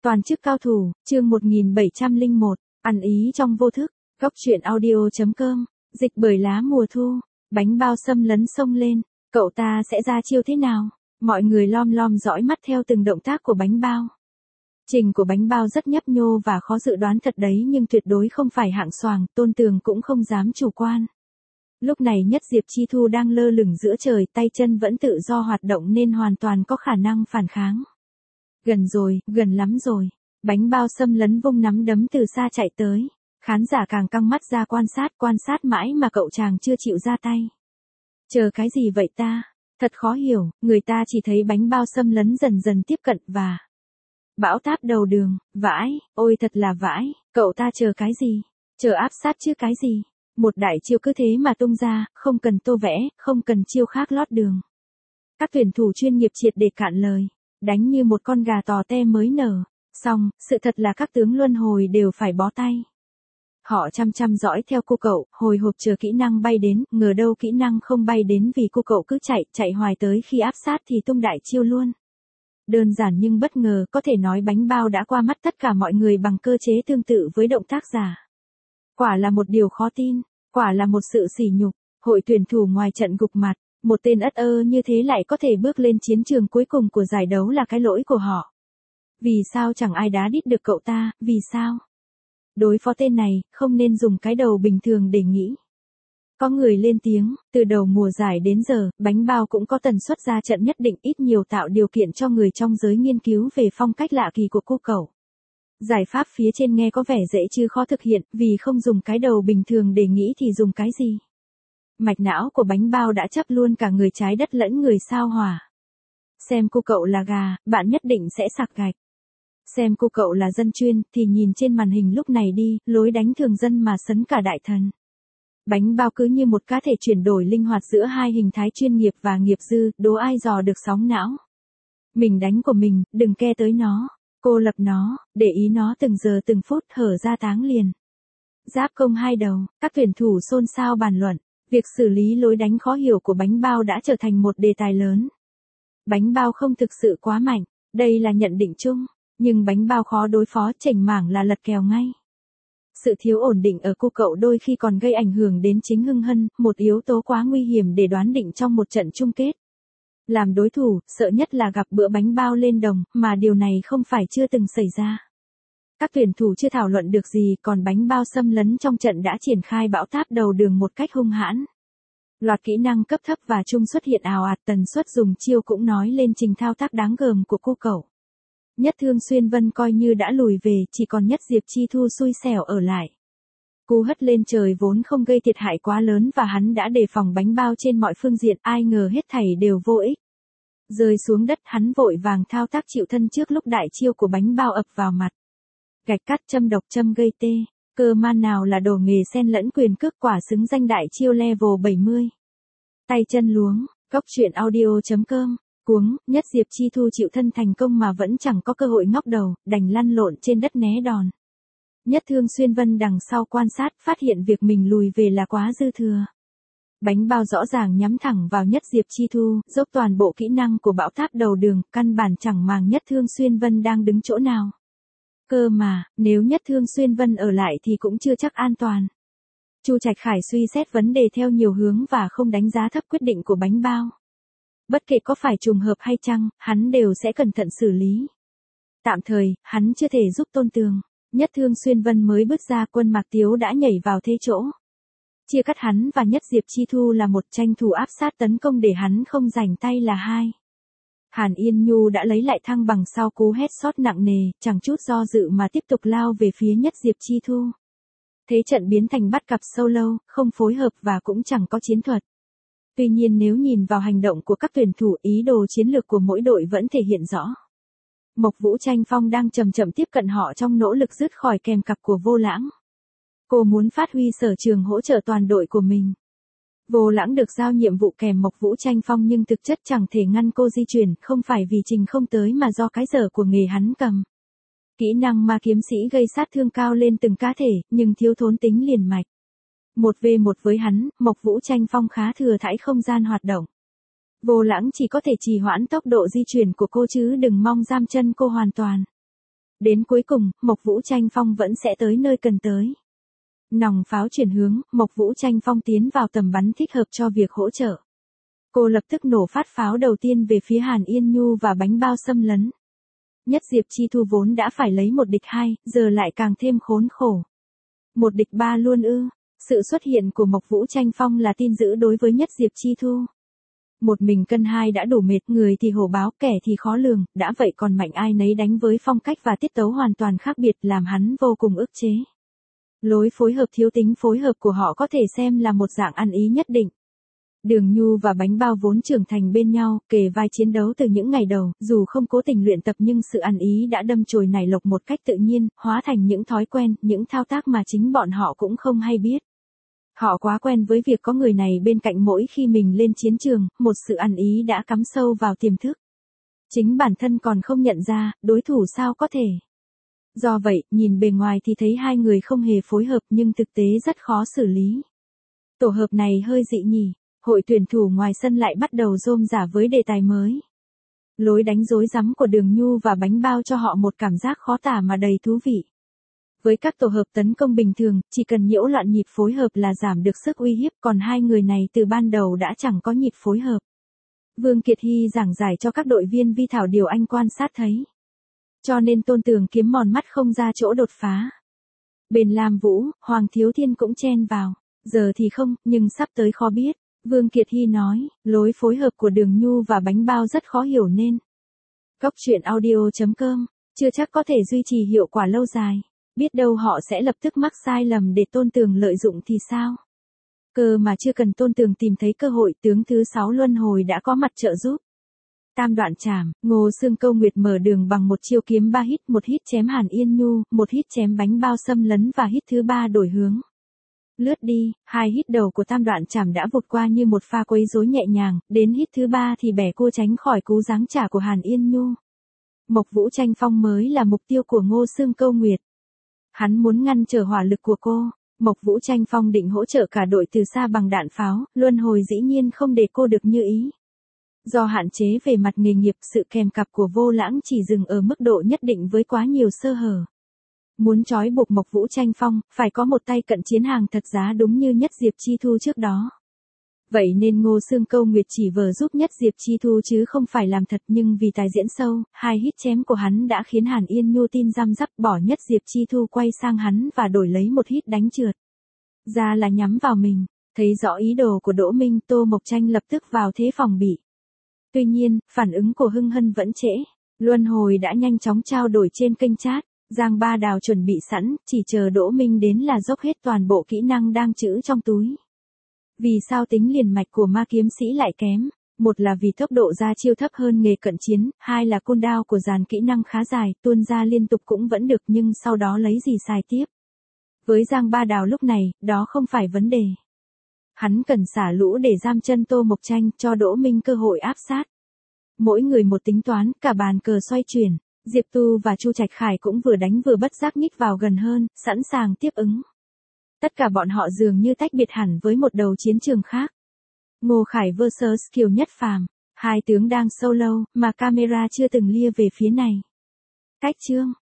Toàn chức cao thủ, chương 1701, ăn ý trong vô thức, góc truyện audio.com, dịch bởi lá mùa thu, bánh bao xâm lấn sông lên, cậu ta sẽ ra chiêu thế nào? Mọi người lom lom dõi mắt theo từng động tác của bánh bao. Trình của bánh bao rất nhấp nhô và khó dự đoán thật đấy, nhưng tuyệt đối không phải hạng xoàng, Tôn Tường cũng không dám chủ quan. Lúc này Nhất Diệp Chi Thu đang lơ lửng giữa trời, tay chân vẫn tự do hoạt động nên hoàn toàn có khả năng phản kháng. Gần rồi, gần lắm rồi. Bánh bao xâm lấn vung nắm đấm từ xa chạy tới. Khán giả càng căng mắt ra quan sát mãi mà cậu chàng chưa chịu ra tay. Chờ cái gì vậy ta? Thật khó hiểu, người ta chỉ thấy bánh bao xâm lấn dần dần tiếp cận và bão táp đầu đường, vãi, ôi thật là vãi, cậu ta chờ cái gì? Chờ áp sát chứ cái gì? Một đại chiêu cứ thế mà tung ra, không cần tô vẽ, không cần chiêu khác lót đường. Các tuyển thủ chuyên nghiệp triệt để cạn lời, đánh như một con gà tò te mới nở. Xong, sự thật là các tướng luân hồi đều phải bó tay. Họ chăm chăm dõi theo cô cậu, hồi hộp chờ kỹ năng bay đến, ngờ đâu kỹ năng không bay đến vì cô cậu cứ chạy hoài tới khi áp sát thì tung đại chiêu luôn. Đơn giản nhưng bất ngờ, có thể nói bánh bao đã qua mắt tất cả mọi người bằng cơ chế tương tự với động tác giả. Quả là một điều khó tin, quả là một sự sỉ nhục, hội tuyển thủ ngoài trận gục mặt, một tên ất ơ như thế lại có thể bước lên chiến trường cuối cùng của giải đấu là cái lỗi của họ. Vì sao chẳng ai đá đít được cậu ta, vì sao? Đối phó tên này, không nên dùng cái đầu bình thường để nghĩ. Có người lên tiếng, từ đầu mùa giải đến giờ, bánh bao cũng có tần suất ra trận nhất định, ít nhiều tạo điều kiện cho người trong giới nghiên cứu về phong cách lạ kỳ của cô cậu. Giải pháp phía trên nghe có vẻ dễ chứ khó thực hiện, vì không dùng cái đầu bình thường để nghĩ thì dùng cái gì? Mạch não của bánh bao đã chấp luôn cả người trái đất lẫn người sao hỏa. Xem cô cậu là gà, bạn nhất định sẽ sặc gạch. Xem cô cậu là dân chuyên, thì nhìn trên màn hình lúc này đi, lối đánh thường dân mà sấn cả đại thần. Bánh bao cứ như một cá thể chuyển đổi linh hoạt giữa hai hình thái chuyên nghiệp và nghiệp dư, đố ai dò được sóng não. Mình đánh của mình, đừng ke tới nó, cô lập nó, để ý nó từng giờ từng phút, hở ra táng liền. Giáp công hai đầu, các tuyển thủ xôn xao bàn luận, việc xử lý lối đánh khó hiểu của bánh bao đã trở thành một đề tài lớn. Bánh bao không thực sự quá mạnh, đây là nhận định chung. Nhưng bánh bao khó đối phó, chểnh mảng là lật kèo ngay. Sự thiếu ổn định ở cô cậu đôi khi còn gây ảnh hưởng đến chính Hưng Hân, một yếu tố quá nguy hiểm để đoán định trong một trận chung kết. Làm đối thủ, sợ nhất là gặp bữa bánh bao lên đồng, mà điều này không phải chưa từng xảy ra. Các tuyển thủ chưa thảo luận được gì, còn bánh bao xâm lấn trong trận đã triển khai bão táp đầu đường một cách hung hãn. Loạt kỹ năng cấp thấp và trung xuất hiện ào ạt, tần suất dùng chiêu cũng nói lên trình thao tác đáng gờm của cô cậu. Nhất Thương Xuyên Vân coi như đã lùi về, chỉ còn Nhất Diệp Chi Thu xui xẻo ở lại. Cú hất lên trời vốn không gây thiệt hại quá lớn và hắn đã đề phòng bánh bao trên mọi phương diện, ai ngờ hết thảy đều vô ích. Rơi xuống đất, hắn vội vàng thao tác chịu thân trước lúc đại chiêu của bánh bao ập vào mặt. Gạch cắt châm độc châm gây tê, cơ man nào là đồ nghề xen lẫn quyền cước, quả xứng danh đại chiêu level 70. Tay chân luống, góc truyện audio.com. Cuống, Nhất Diệp Chi Thu chịu thân thành công mà vẫn chẳng có cơ hội ngóc đầu, đành lăn lộn trên đất né đòn. Nhất Thương Xuyên Vân đằng sau quan sát, phát hiện việc mình lùi về là quá dư thừa. Bánh bao rõ ràng nhắm thẳng vào Nhất Diệp Chi Thu, dốc toàn bộ kỹ năng của bão táp đầu đường, căn bản chẳng màng Nhất Thương Xuyên Vân đang đứng chỗ nào. Cơ mà, nếu Nhất Thương Xuyên Vân ở lại thì cũng chưa chắc an toàn. Chu Trạch Khải suy xét vấn đề theo nhiều hướng và không đánh giá thấp quyết định của bánh bao. Bất kể có phải trùng hợp hay chăng, hắn đều sẽ cẩn thận xử lý. Tạm thời, hắn chưa thể giúp Tôn Tường. Nhất Thương Xuyên Vân mới bước ra, Quân Mạc Tiếu đã nhảy vào thế chỗ. Chia cắt hắn và Nhất Diệp Chi Thu là một, tranh thủ áp sát tấn công để hắn không rảnh tay là hai. Hàn Yên Nhu đã lấy lại thăng bằng sau cú headshot nặng nề, chẳng chút do dự mà tiếp tục lao về phía Nhất Diệp Chi Thu. Thế trận biến thành bắt cặp solo, không phối hợp và cũng chẳng có chiến thuật. Tuy nhiên nếu nhìn vào hành động của các tuyển thủ, ý đồ chiến lược của mỗi đội vẫn thể hiện rõ. Mộc Vũ Tranh Phong đang chậm chậm tiếp cận họ trong nỗ lực dứt khỏi kèm cặp của Vô Lãng. Cô muốn phát huy sở trường hỗ trợ toàn đội của mình. Vô Lãng được giao nhiệm vụ kèm Mộc Vũ Tranh Phong nhưng thực chất chẳng thể ngăn cô di chuyển, không phải vì trình không tới mà do cái dở của nghề hắn cầm. Kỹ năng ma kiếm sĩ gây sát thương cao lên từng cá thể, nhưng thiếu thốn tính liền mạch. 1v1 với hắn, Mộc Vũ Tranh Phong khá thừa thãi không gian hoạt động. Vô Lãng chỉ có thể trì hoãn tốc độ di chuyển của cô chứ đừng mong giam chân cô hoàn toàn. Đến cuối cùng, Mộc Vũ Tranh Phong vẫn sẽ tới nơi cần tới. Nòng pháo chuyển hướng, Mộc Vũ Tranh Phong tiến vào tầm bắn thích hợp cho việc hỗ trợ. Cô lập tức nổ phát pháo đầu tiên về phía Hàn Yên Nhu và bánh bao xâm lấn. Nhất Diệp Chi Thu vốn đã phải lấy một địch hai, giờ lại càng thêm khốn khổ. Một địch ba luôn ư? Sự xuất hiện của Mộc Vũ Tranh Phong là tin dữ đối với Nhất Diệp Chi Thu. Một mình cân hai đã đủ mệt, người thì hổ báo, kẻ thì khó lường, đã vậy còn mạnh ai nấy đánh với phong cách và tiết tấu hoàn toàn khác biệt làm hắn vô cùng ức chế. Lối phối hợp thiếu tính phối hợp của họ có thể xem là một dạng ăn ý nhất định. Đường Nhu và bánh bao vốn trưởng thành bên nhau, kề vai chiến đấu từ những ngày đầu, dù không cố tình luyện tập nhưng sự ăn ý đã đâm chồi nảy lộc một cách tự nhiên, hóa thành những thói quen, những thao tác mà chính bọn họ cũng không hay biết. Họ quá quen với việc có người này bên cạnh mỗi khi mình lên chiến trường, một sự ăn ý đã cắm sâu vào tiềm thức. Chính bản thân còn không nhận ra, đối thủ sao có thể. Do vậy, nhìn bề ngoài thì thấy hai người không hề phối hợp nhưng thực tế rất khó xử lý. Tổ hợp này hơi dị nhỉ. Hội tuyển thủ ngoài sân lại bắt đầu rôm rả với đề tài mới. Lối đánh rối rắm của Đường Nhu và bánh bao cho họ một cảm giác khó tả mà đầy thú vị. Với các tổ hợp tấn công bình thường, chỉ cần nhiễu loạn nhịp phối hợp là giảm được sức uy hiếp, còn hai người này từ ban đầu đã chẳng có nhịp phối hợp. Vương Kiệt Hy giảng giải cho các đội viên Vi Thảo điều anh quan sát thấy. Cho nên Tôn Tường kiếm mòn mắt không ra chỗ đột phá. Bên Lam Vũ, Hoàng Thiếu Thiên cũng chen vào. Giờ thì không, nhưng sắp tới khó biết. Vương Kiệt Hy nói, lối phối hợp của Đường Nhu và bánh bao rất khó hiểu nên. Cốc truyện audio.com, chưa chắc có thể duy trì hiệu quả lâu dài. Biết đâu họ sẽ lập tức mắc sai lầm để Tôn Tường lợi dụng thì sao? Cơ mà chưa cần Tôn Tường tìm thấy cơ hội, tướng thứ 6 luân hồi đã có mặt trợ giúp. Tam đoạn chảm, Ngô Xương Câu Nguyệt mở đường bằng một chiêu kiếm 3 hit, một hit chém Hàn Yên Nhu, một hit chém bánh bao xâm lấn và hit thứ 3 đổi hướng. Lướt đi, hai hit đầu của tam đoạn chảm đã vụt qua như một pha quấy rối nhẹ nhàng, đến hit thứ 3 thì bẻ cua tránh khỏi cú giáng trả của Hàn Yên Nhu. Mộc Vũ Tranh Phong mới là mục tiêu của Ngô Xương Câu Nguyệt. Hắn muốn ngăn trở hỏa lực của cô. Mộc Vũ Tranh Phong định hỗ trợ cả đội từ xa bằng đạn pháo, luân hồi dĩ nhiên không để cô được như ý. Do hạn chế về mặt nghề nghiệp, sự kèm cặp của Vô Lãng chỉ dừng ở mức độ nhất định với quá nhiều sơ hở. Muốn trói buộc Mộc Vũ Tranh Phong, phải có một tay cận chiến hàng thật giá đúng như Nhất Diệp Chi Thu trước đó. Vậy nên Ngô Xương Câu Nguyệt chỉ vờ giúp Nhất Diệp Chi Thu chứ không phải làm thật, nhưng vì tài diễn sâu, hai hit chém của hắn đã khiến Hàn Yên Nhu tin răm rắp bỏ Nhất Diệp Chi Thu quay sang hắn và đổi lấy một hit đánh trượt. Ra là nhắm vào mình, thấy rõ ý đồ của Đỗ Minh, Tô Mộc Tranh lập tức vào thế phòng bị. Tuy nhiên, phản ứng của Hưng Hân vẫn trễ. Luân hồi đã nhanh chóng trao đổi trên kênh chat. Giang Ba Đào chuẩn bị sẵn, chỉ chờ Đỗ Minh đến là dốc hết toàn bộ kỹ năng đang trữ trong túi. Vì sao tính liền mạch của ma kiếm sĩ lại kém? Một là vì tốc độ ra chiêu thấp hơn nghề cận chiến, hai là cooldown của dàn kỹ năng khá dài, tuôn ra liên tục cũng vẫn được nhưng sau đó lấy gì xài tiếp. Với Giang Ba Đào lúc này, đó không phải vấn đề. Hắn cần xả lũ để giam chân Tô Mộc Tranh, cho Đỗ Minh cơ hội áp sát. Mỗi người một tính toán, cả bàn cờ xoay chuyển. Diệp Tu và Chu Trạch Khải cũng vừa đánh vừa bất giác nhích vào gần hơn, sẵn sàng tiếp ứng. Tất cả bọn họ dường như tách biệt hẳn với một đầu chiến trường khác. Ngô Khải vs Kiều Nhất Phàm, hai tướng đang solo, mà camera chưa từng lia về phía này. Cách chương